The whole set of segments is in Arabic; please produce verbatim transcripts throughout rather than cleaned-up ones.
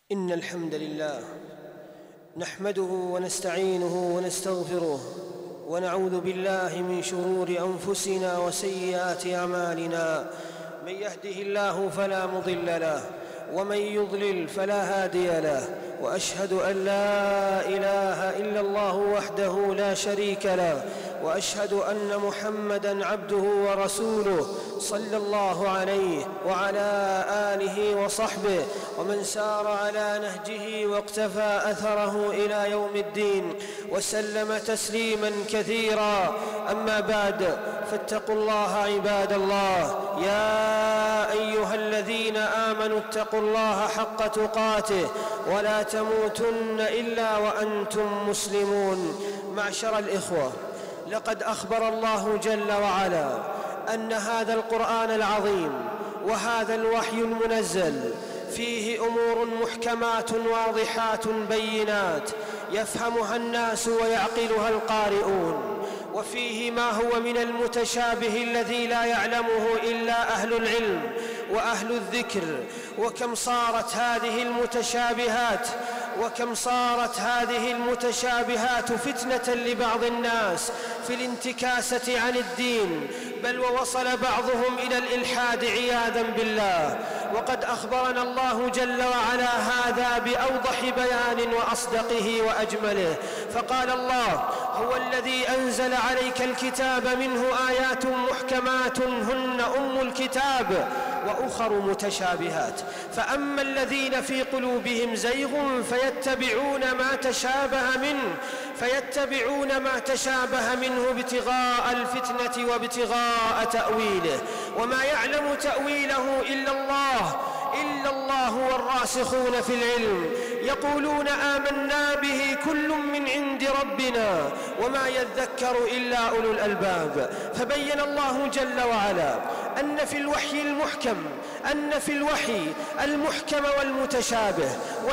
إن الحمد لله نحمده ونستعينه ونستغفره ونعوذ بالله من شرور أنفسنا وسيئات أعمالنا. من يهده الله فلا مضل له ومن يضلل فلا هادي له، وأشهد أن لا إله إلا الله وحده لا شريك له، وأشهد أن محمدًا عبده ورسوله صلى الله عليه وعلى آله وصحبه ومن سار على نهجه واقتفى أثره إلى يوم الدين وسلم تسليماً كثيراً. أما بعد، فاتقوا الله عباد الله. يا أيها الذين آمنوا اتقوا الله حق تقاته ولا تموتن إلا وأنتم مسلمون. معشر الإخوة، لقد أخبر الله جل وعلا أن هذا القرآن العظيم وهذا الوحي المنزل فيه أمور محكمات واضحات بينات يفهمها الناس ويعقلها القارئون، وفيه ما هو من المتشابه الذي لا يعلمه إلا أهل العلم وأهل الذكر. وكم صارت هذه المتشابهات وكم صارت هذه المتشابهات فتنة لبعض الناس في الانتكاسة عن الدين، بل ووصل بعضهم إلى الإلحاد عياذا بالله. وقد أخبرنا الله جل وعلا هذا بأوضح بيان وأصدقه وأجمله، فقال الله: هو الذي أنزل عليك الكتاب منه آيات محكمات هن أم الكتاب وأخر متشابهات، فأما الذين في قلوبهم زيغ فيتبعون ما تشابه منه فيتبعون ما تشابه منه ابتغاء الفتنة وابتغاء تأويله، وما يعلم تأويله إلا الله إلا الله والراسخون في العلم يقولون آمنا به كل من عند ربنا وما يذكر إلا أولو الألباب. فبين الله جل وعلا أن في الوحي المحكم أن في الوحي المحكم والمتشابه،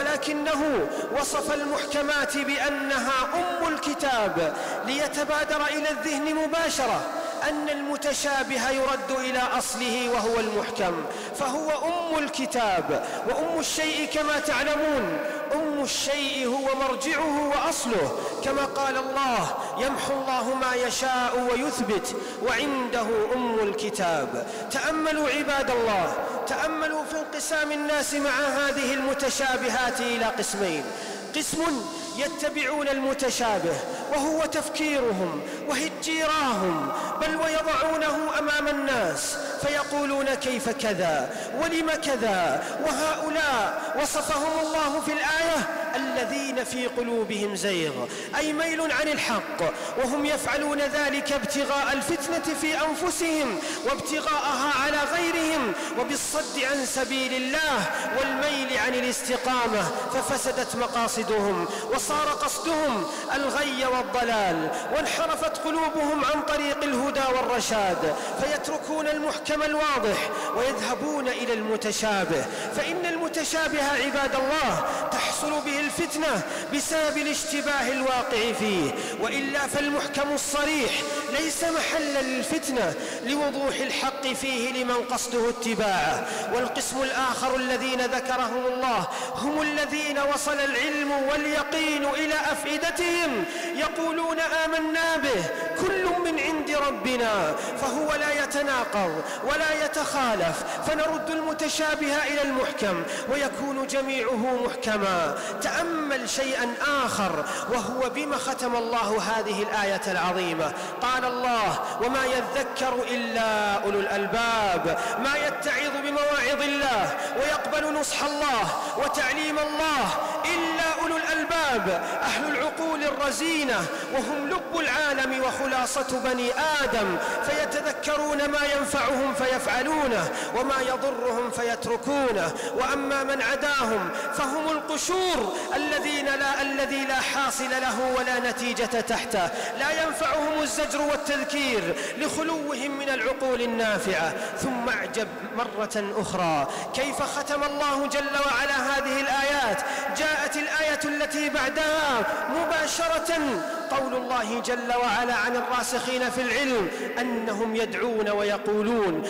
ولكنه وصف المحكمات بأنها أم الكتاب ليتبادر إلى الذهن مباشرة أن المتشابه يرد إلى أصله وهو المحكم، فهو أم الكتاب. وأم الشيء كما تعلمون، أم الشيء هو مرجعه وأصله، كما قال الله: يمحو الله ما يشاء ويثبت وعنده أم الكتاب. تأملوا عباد الله، تأملوا في انقسام الناس مع هذه المتشابهات إلى قسمين: قسم يتبعون المتشابه وهو تفكيرهم وهجيراهم، بل ويضعونه أمام الناس فيقولون كيف كذا ولم كذا. وهؤلاء وصفهم الله في الآية: الذين في قلوبهم زيغ، أي ميل عن الحق، وهم يفعلون ذلك ابتغاء الفتنة في أنفسهم وابتغاءها على غيرهم وبالصد عن سبيل الله والميل عن الاستقامة، ففسدت مقاصدهم وصار قصدهم الغي والضلال، وانحرفت قلوبهم عن طريق الهدى والرشاد، فيتركون المحكم الواضح ويذهبون إلى المتشابه. فإن المتشابه عباد الله تحصل به الفتنة بسبب الاشتباه الواقع فيه، وإلا فالمحكم الصريح ليس محلا للفتنة لوضوح الحق فيه لمن قصده اتباعه. والقسم الآخر الذين ذكرهم الله هم الذين وصل العلم واليقين إلى أفئدتهم يقولون آمنا به كل من عند ربنا، فهو لا يتناقض ولا يتخالف، فنرد المتشابه إلى المحكم ويكون جميعه محكما. تأمل شيئا آخر، وهو بما ختم الله هذه الآية العظيمة. قال الله: وما يذكر إلا أولو الألباب، ما يتعظ بمواعظ الله ويقبل نصح الله وتعليم الله إلا أولو الألباب، أهل العقول الرزينة، وهم لب العالم وخلاصة بني آدم، فيتذكرون ما ينفعهم فيفعلونه وما يضرهم فيتركونه. وأما من عداهم فهم القشور الذين لا الذي لا حاصل له ولا نتيجة تحته، لا ينفعهم الزجر والتذكير لخلوهم من العقول النافعة. ثم اعجب مرة أخرى كيف ختم الله جل وعلا هذه الآيات. جاءت الآية التي بعدها مباشرة قول الله جل وعلا عن الراسخين في العلم أنهم يدعون ويقولون: رب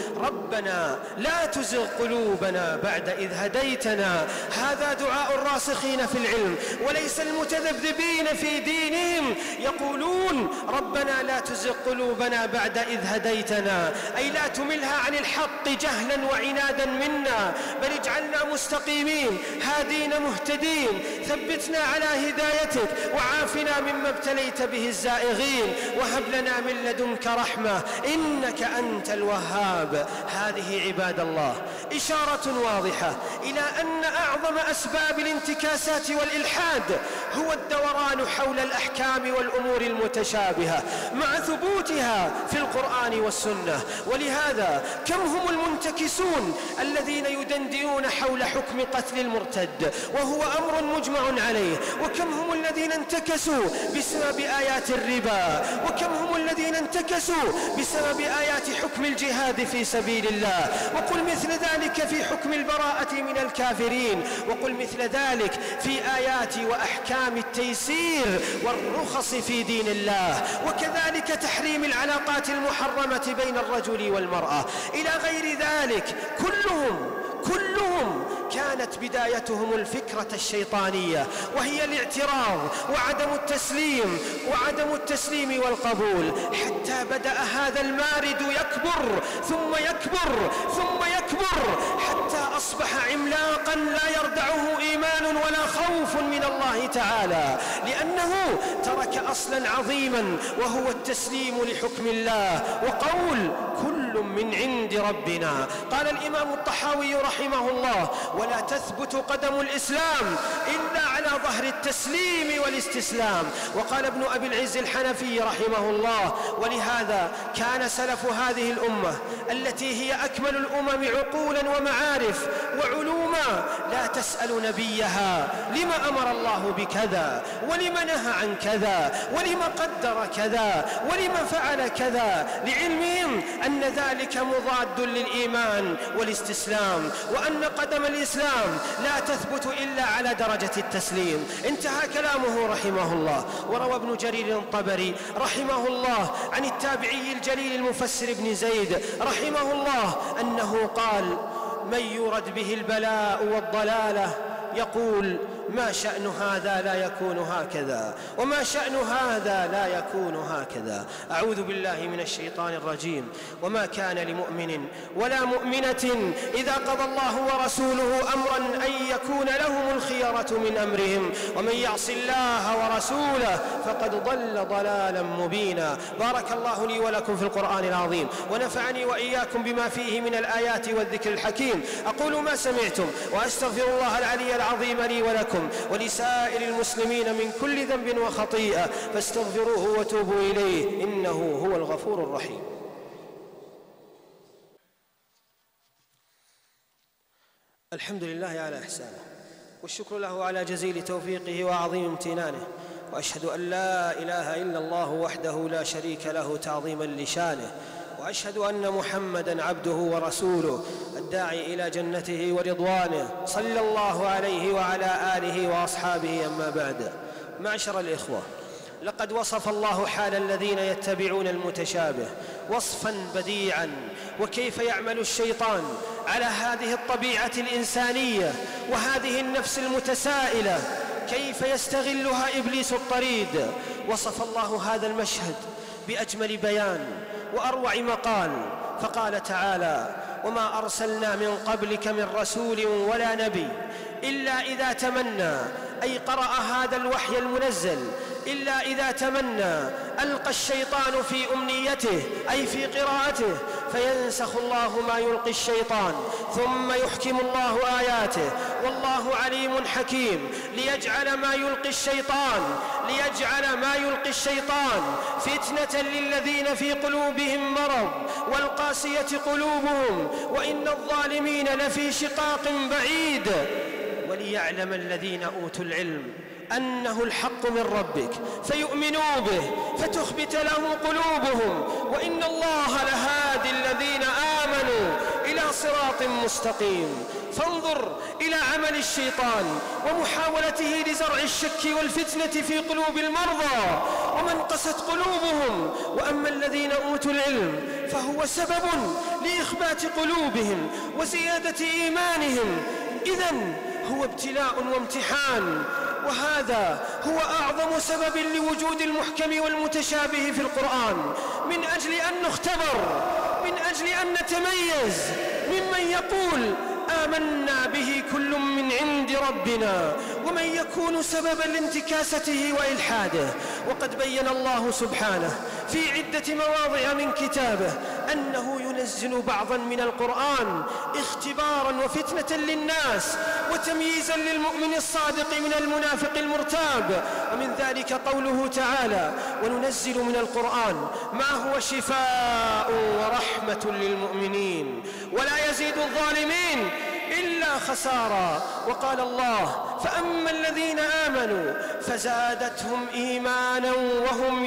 ربنا لا تزغ قلوبنا بعد إذ هديتنا. هذا دعاء الراسخين في العلم، وليس المتذبذبين في دينهم يقولون ربنا لا تزغ قلوبنا بعد إذ هديتنا، أي لا تملها عن الحق جهلا وعنادا منا، بل اجعلنا مستقيمين هادين مهتدين، ثبتنا على هدايتك وعافنا مما ابتليت به الزائغين، وهب لنا من لدنك رحمة إنك أنت الوهاب. هذه عباد الله إشارة واضحة إلى أن أعظم أسباب الانتكاسات والإلحاد هو الدوران حول الأحكام والأمور المتشابهة مع ثبوتها في القرآن والسنة. ولهذا كم هم المنتكسون الذين يدندنون حول حكم قتل المرتد وهو أمر مجمع عليه، وكم هم الذين انتكسوا بسبب آيات الربا، وكم هم الذين انتكسوا بسبب آيات حكم الجهاد في سبيل الله. وقل مثل ذلك في حكم البراءة من الكافرين، وقل مثل ذلك في آيات وأحكام التيسير والرخص في دين الله، وكذلك تحريم العلاقات المحرمة بين الرجل والمرأة إلى غير ذلك. كلهم كلهم كانت بدايتهم الفكرة الشيطانية، وهي الاعتراض وعدم التسليم وعدم التسليم والقبول، حتى بدأ هذا المارد يكبر ثم يكبر ثم يكبر حتى أصبح عملاقا لا يردعه إيمان ولا خوف من الله تعالى، لأنه ترك أصلا عظيما وهو التسليم لحكم الله وقول كل من عند ربنا. قال الإمام الطحاوي رحمه الله: ولا تثبت قدم الإسلام إلا على ظهر التسليم والاستسلام. وقال ابن أبي العز الحنفي رحمه الله: ولهذا كان سلف هذه الأمة التي هي أكمل الأمم عقولا ومعارف وعلوما لا تسأل نبيها لما أمر الله بكذا، ولما نهى عن كذا، ولما قدر كذا، ولما فعل كذا، لعلمهم أن ذلك مضاد للإيمان والاستسلام، وأن قدم الإسلام لا تثبت إلا على درجة التسليم. انتهى كلامه رحمه الله. وروى ابن جرير الطبري رحمه الله عن التابعي الجليل المفسر ابن زيد رحمه الله أنه قال: من يرد به البلاء والضلالة يقول ما شأن هذا لا يكون هكذا، وما شأن هذا لا يكون هكذا. أعوذ بالله من الشيطان الرجيم. وما كان لمؤمن ولا مؤمنة إذا قضى الله ورسوله أمرا أن يكون لهم الخيرة من أمرهم، ومن يعص الله ورسوله فقد ضل ضلالا مبينا. بارك الله لي ولكم في القرآن العظيم، ونفعني وإياكم بما فيه من الآيات والذكر الحكيم. أقول ما سمعتم وأستغفر الله العلي العظيم لي ولكم ولسائر المسلمين من كل ذنب وخطيئة، فاستغفروه وتوبوا إليه إنه هو الغفور الرحيم. الحمد لله على إحسانه، والشكر له على جزيل توفيقه وعظيم امتنانه، وأشهد أن لا إله إلا الله وحده لا شريك له تعظيما لشانه، وأشهد أن محمدًا عبده ورسوله الداعي إلى جنته ورضوانه، صلى الله عليه وعلى آله وأصحابه. أما بعد، معشر الإخوة، لقد وصف الله حال الذين يتبعون المتشابه وصفاً بديعاً، وكيف يعمل الشيطان على هذه الطبيعة الإنسانية وهذه النفس المتسائلة، كيف يستغلها إبليس الطريد. وصف الله هذا المشهد بأجمل بيان وأروع مقال، فقال تعالى: وما أرسلنا من قبلك من رسول ولا نبي إلا إذا تمنى، أي قرأ هذا الوحي المنزل، إلا إذا تمنى ألقى الشيطان في أمنيته أي في قراءته، فينسخ الله ما يلقي الشيطان ثم يحكم الله آياته، والله عليم حكيم، ليجعل ما يلقي الشيطان ليجعل ما يلقي الشيطان فتنة للذين في قلوبهم مرض والقاسية قلوبهم وإن الظالمين لفي شقاق بعيد، وليعلم الذين أوتوا العلم أنه الحق من ربك فيؤمنوا به فتخبت له قلوبهم وإن الله لهادي الذين آمنوا إلى صراط مستقيم. فانظر إلى عمل الشيطان ومحاولته لزرع الشك والفتنة في قلوب المرضى ومن قست قلوبهم. وأما الذين أوتوا العلم فهو سبب لإخبات قلوبهم وزيادة إيمانهم، إذن هو ابتلاء وامتحان. وهذا هو أعظم سبب لوجود المحكم والمتشابه في القرآن، من أجل أن نختبر، من أجل أن نتميز ممن يقول آمنا به كل من عند ربنا ومن يكون سببا لانتكاسته وإلحاده. وقد بين الله سبحانه في عدة مواضع من كتابه أنه ينزل بعضا من القرآن اختبارا وفتنة للناس وتمييزا للمؤمن الصادق من المنافق المرتاب. ومن ذلك قوله تعالى: وننزل من القرآن ما هو شفاء ورحمة للمؤمنين ولا يزيد الظالمين إلا خسارا. وقال الله: فأما الذين آمنوا فزادتهم إيمانا وهم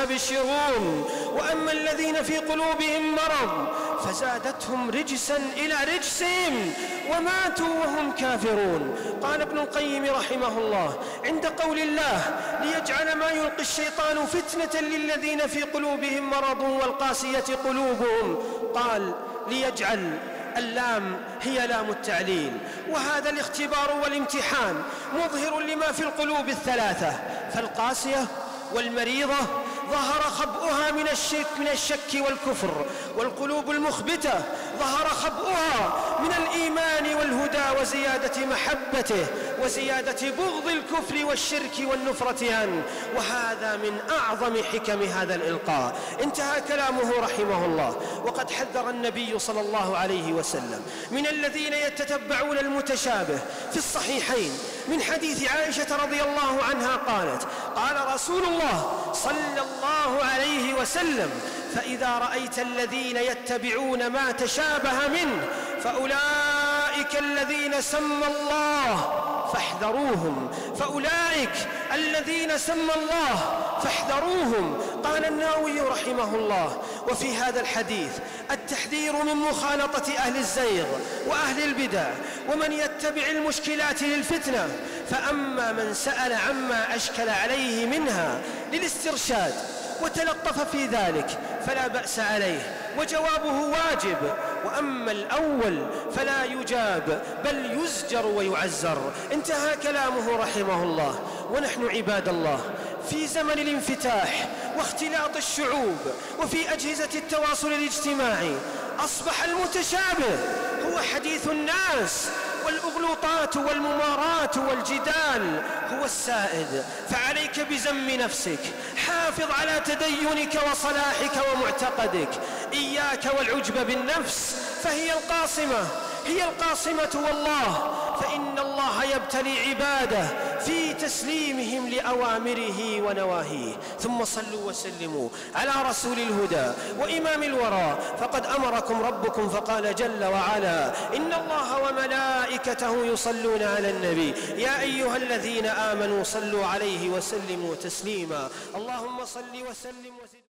يستبشرون وأما الذين في قلوبهم مرض فزادتهم رجسا إلى رجسهم وماتوا وهم كافرون. قال ابن القيم رحمه الله عند قول الله: ليجعل ما يلقي الشيطان فتنة للذين في قلوبهم مرض والقاسية قلوبهم، قال ليجعل، اللام هي لام التعليل، وهذا الاختبار والامتحان مظهر لما في القلوب الثلاثة، فالقاسية والمريضة ظهر خبؤها من الشك من الشك والكفر، والقلوب المخبتة ظهر خبؤها من الإيمان والهدى وزيادة محبته وزيادة بغض الكفر والشرك والنفرة عنه. وهذا من أعظم حكم هذا الإلقاء. انتهى كلامه رحمه الله. وقد حذر النبي صلى الله عليه وسلم من الذين يتتبعون المتشابه في الصحيحين من حديث عائشة رضي الله عنها قالت: قال رسول الله صلى الله عليه وسلم: فإذا رأيت الذين يتبعون ما تشابه منه فأولئك الذين سمى الله فاحذروهم فأولئك الذين سمى الله فاحذروهم. قال النووي رحمه الله: وفي هذا الحديث التحذير من مخالطة أهل الزيغ وأهل البدع ومن يتبع المشكلات للفتنة. فأما من سأل عما أشكل عليه منها للاسترشاد وتلطف في ذلك فلا بأس عليه وجوابه واجب، وأما الأول فلا يجاب بل يزجر ويعزر. انتهى كلامه رحمه الله. ونحن عباد الله في زمن الانفتاح واختلاط الشعوب وفي أجهزة التواصل الاجتماعي أصبح المتشابه هو حديث الناس، والأغلوطات والممارات والجدال هو السائد. فعليك بزم نفسك، حافظ على تدينك وصلاحك ومعتقدك، إياك والعجب بالنفس فهي القاصمة هي القاصمة والله، فإن الله يبتلي عباده في تسليمهم لأوامره ونواهيه. ثم صلوا وسلموا على رسول الهدى وإمام الورى، فقد أمركم ربكم فقال جل وعلا: إن الله وملائكته يصلون على النبي يا أيها الذين آمنوا صلوا عليه وسلموا تسليما. اللهم صل وسلم وزد